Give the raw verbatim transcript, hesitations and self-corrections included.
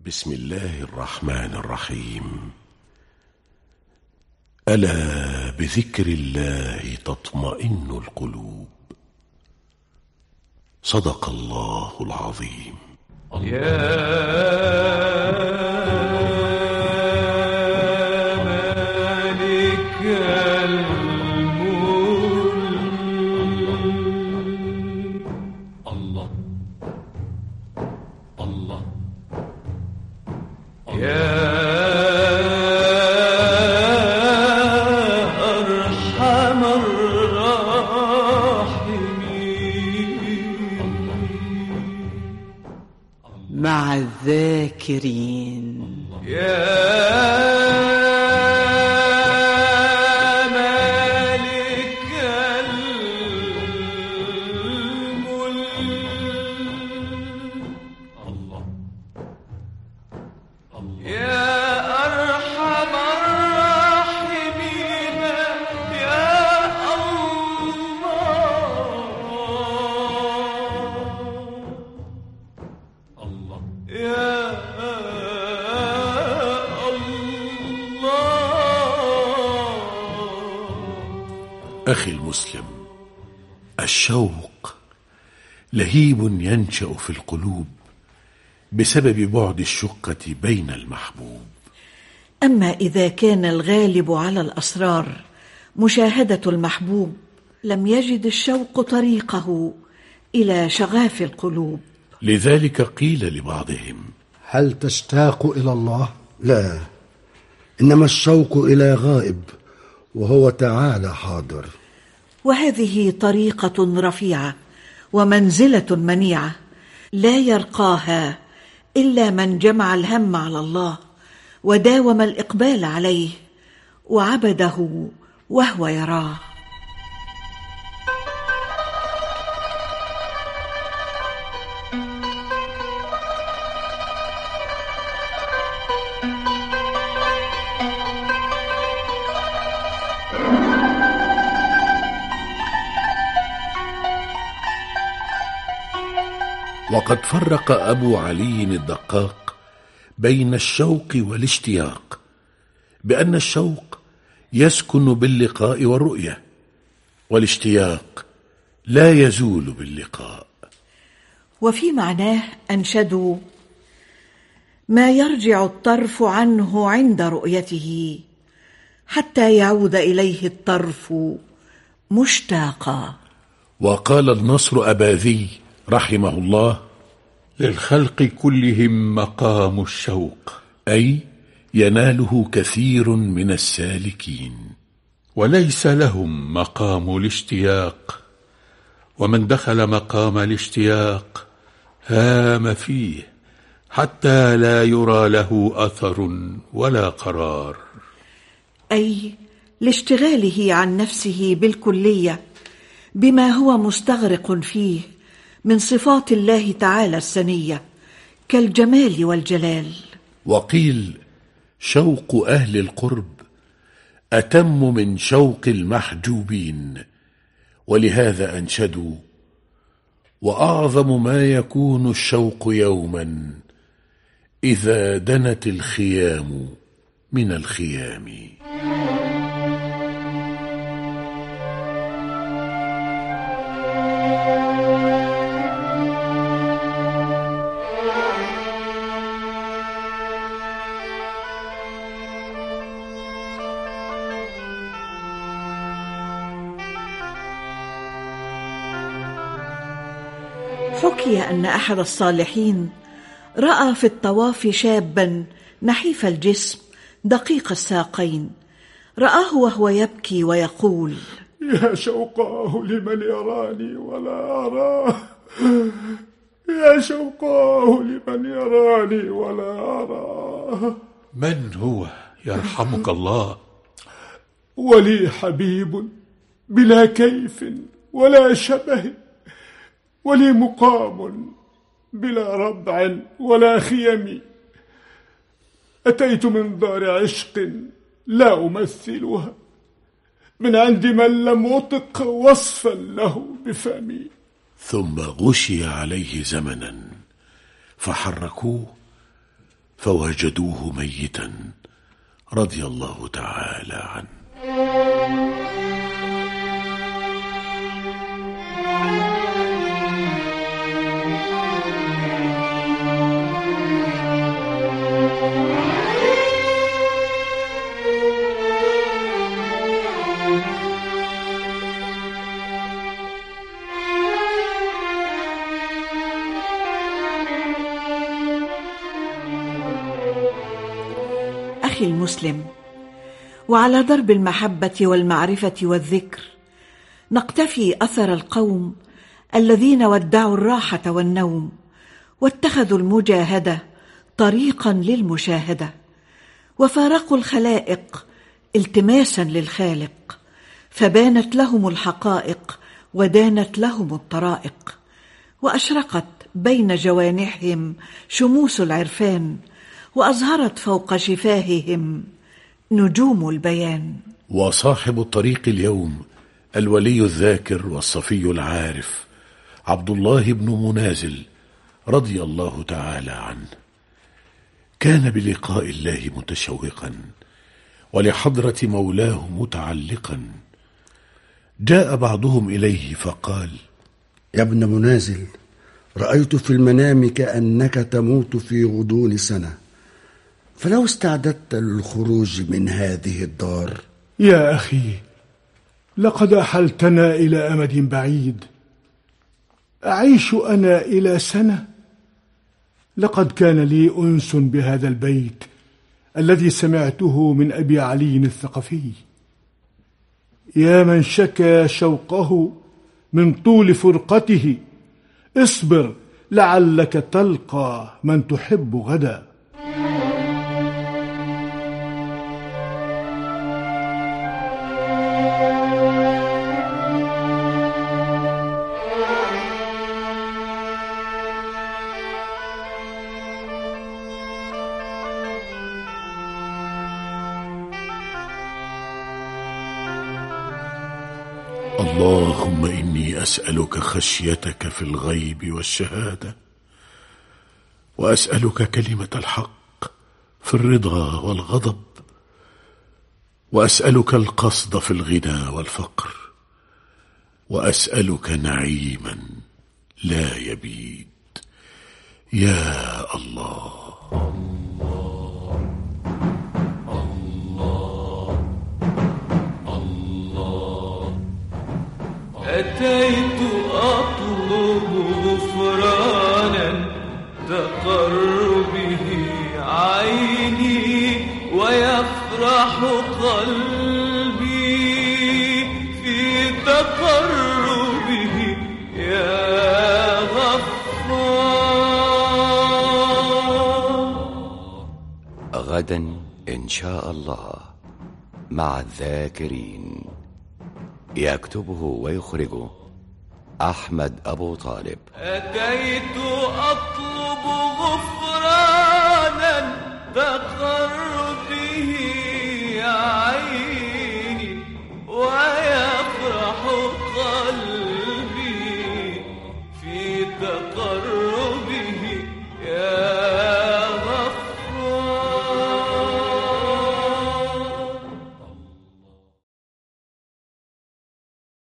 بسم الله الرحمن الرحيم. ألا بذكر الله تطمئن القلوب. صدق الله العظيم. يا مالك الملك. الله الله يا أرحم الراحمين. مع الذاكرين. يا مالك الملك. الله يا أرحم الراحمين. يا الله الله يا أخي المسلم، الشوق لهيب ينشأ في القلوب بسبب بعد الشقة بين المحبوب. أما إذا كان الغالب على الأسرار مشاهدة المحبوب لم يجد الشوق طريقه إلى شغاف القلوب. لذلك قيل لبعضهم: هل تشتاق إلى الله؟ لا، إنما الشوق إلى غائب وهو تعالى حاضر. وهذه طريقة رفيعة ومنزلة منيعة لا يرقاها إلا من جمع الهم على الله وداوم الإقبال عليه وعبده وهو يراه. وقد فرق أبو علي الدقاق بين الشوق والاشتياق بأن الشوق يسكن باللقاء والرؤية، والاشتياق لا يزول باللقاء. وفي معناه أنشدوا: ما يرجع الطرف عنه عند رؤيته حتى يعود إليه الطرف مشتاقا. وقال النصر أباذي رحمه الله: للخلق كلهم مقام الشوق، أي يناله كثير من السالكين، وليس لهم مقام الاشتياق، ومن دخل مقام الاشتياق هام فيه حتى لا يرى له أثر ولا قرار، أي لاشتغاله عن نفسه بالكلية بما هو مستغرق فيه من صفات الله تعالى السنية كالجمال والجلال. وقيل شوق أهل القرب أتم من شوق المحجوبين، ولهذا أنشدوا: وأعظم ما يكون الشوق يوما إذا دنت الخيام من الخيام. حكي أن أحد الصالحين رأى في الطواف شابا نحيف الجسم دقيق الساقين، رآه وهو يبكي ويقول: يا شوقاه لمن يراني ولا أراه، يا شوقاه لمن يراني ولا أراه. من هو يرحمك الله؟ ولي حبيب بلا كيف ولا شبه، ولي مقام بلا ربع ولا خيم. أتيت من دار عشق لا أمثلها، من عند من لم أطق وصفا له بفمي. ثم غشي عليه زمنا فحركوه فوجدوه ميتا رضي الله تعالى عنه. أخي المسلم، وعلى درب المحبة والمعرفة والذكر نقتفي أثر القوم الذين ودعوا الراحة والنوم واتخذوا المجاهدة طريقا للمشاهدة، وفارقوا الخلائق التماسا للخالق، فبانت لهم الحقائق ودانت لهم الطرائق، وأشرقت بين جوانحهم شموس العرفان، وأظهرت فوق شفاههم نجوم البيان. وصاحب الطريق اليوم الولي الذاكر والصفي العارف عبد الله بن منازل رضي الله تعالى عنه، كان بلقاء الله متشوقا ولحضرة مولاه متعلقا. جاء بعضهم إليه فقال: يا ابن منازل، رأيت في المنام كأنك تموت في غضون سنة، فلو استعددت للخروج من هذه الدار. يا أخي، لقد أحلتنا إلى أمد بعيد، أعيش أنا إلى سنة؟ لقد كان لي أنس بهذا البيت الذي سمعته من أبي علي الثقفي: يا من شكى شوقه من طول فرقته، اصبر لعلك تلقى من تحب غدا. اللهم إني أسألك خشيتك في الغيب والشهادة، وأسألك كلمة الحق في الرضا والغضب، وأسألك القصد في الغنى والفقر، وأسألك نعيما لا يبيد يا الله. أتيت أطلب غفرانا تقر به عيني ويفرح قلبي في تقربه يا غفار. غدا إن شاء الله مع الذاكرين، يكتبه ويخرجه أحمد أبو طالب. أتيت أطلب غفرانا تقر به عيني ويا